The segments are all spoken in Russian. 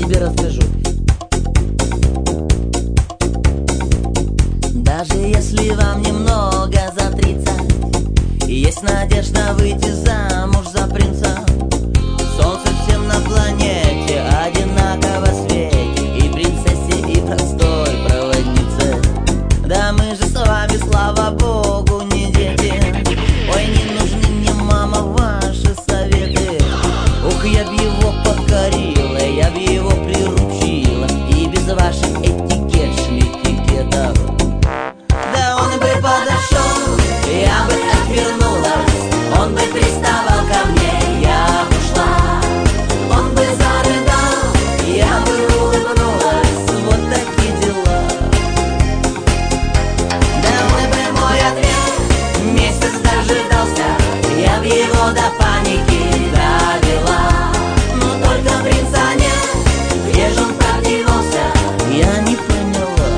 тебе расскажу. Даже если вам немного за 30 и есть надежда выйти замуж за принца, солнце всем на планете одинаково светит, и принцессе, и простой проводнице. Да мы же с вами, слава богу, не дети. Ой, не нужны мне, мама, ваши советы. Ух, я б его покорила, я б его приручила, и без ваших этикет, шметикетов. Да он бы подошел, я бы отвернулась, он бы приставал ко мне, я бы ушла. Он бы зарыдал, я бы улыбнулась, вот такие дела. Да он бы мой ответ месяц дожидался, я б его до паники довела. Но только принца нет, где же он продевался, я не поняла.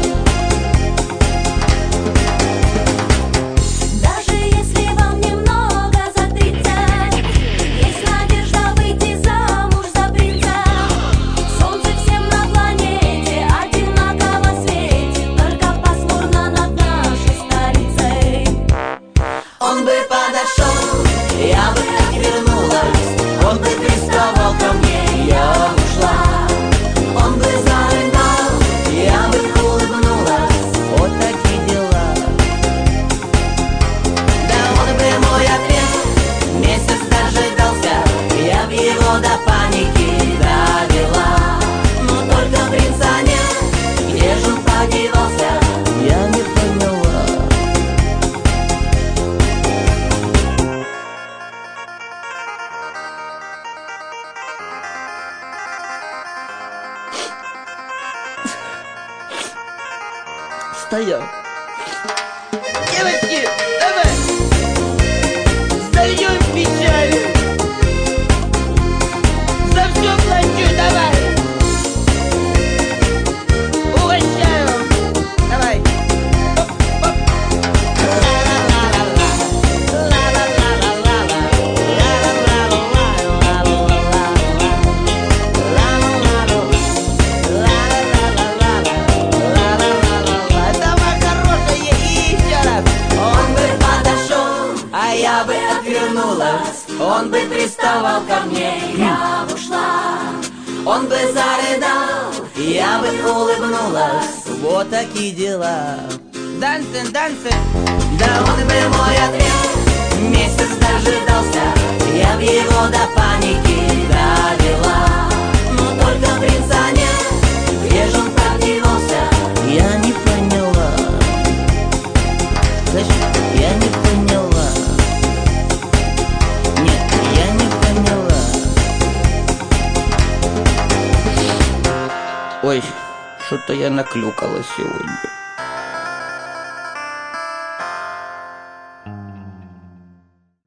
Даже если вам немного за 30, есть надежда выйти замуж за принца. Солнце всем на планете одинаково светит, только пасмурно над нашей столицей. Он бы подошел, я бы отвернулась, он бы приставал ко мне, я бы ушла. Он бы зарыдал, я бы улыбнулась, вот такие дела. Да он бы мой ответ месяц дожидался, я б его до паники довела. Но только принца нет, где же он подевался, я не поняла. Встаем. Девочки, давай! Зальем печаль! За все плачу, давай! Угощаю! Давай! Оп, оп. Давай, хорошая, и еще раз! Он бы подошел, а я бы отвернулась, он бы приставал ко мне, я бы ушла. Он бы зарыдал, я бы улыбнулась, вот такие дела. Дансен, дансен. Да он бы мой ответ месяц дожидался, я б его до паники довела. Но только принца нет, где же он продевался, я не поняла. Знаешь, я не поняла. Нет, я не поняла. Ой, что-то я наклюкала сегодня.